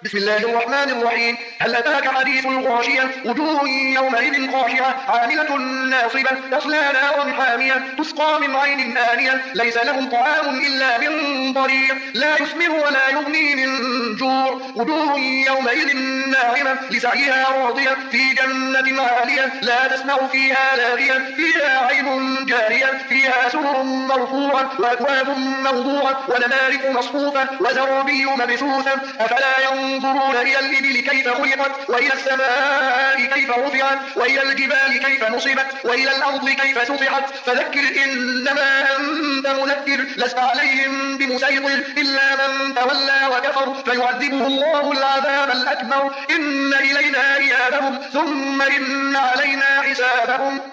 بسم الله الرحمن الرحيم. هل أتاك حديث الغاشية؟ وجوه يومئذ خاشعة عاملة ناصبة تصلى نارا حامية تسقى من عين آنية ليس لهم طعام إلا من ضريع لا يسمن ولا يغني من جوع. وجوه يومئذ ناعمة لسعيها راضية في جنة عالية لا تسمع فيها لاغية فيها عين جارية فيها سرر مرفوعة وأكواب موضوعة ونمارق مصفوفة وزرابي مبثوثة. أفلا ينظرون إلى الإبل كيف خلقت وإلى السماء كيف رفعت وإلى الجبال كيف نصبت وإلى الأرض كيف سطحت. فذكر إنما أنت مذكر لست عليهم بمسيطر إلا من تولى وكفر فيعذبه الله العذاب الأكبر. إن إلينا إيابهم ثم إن علينا حسابهم.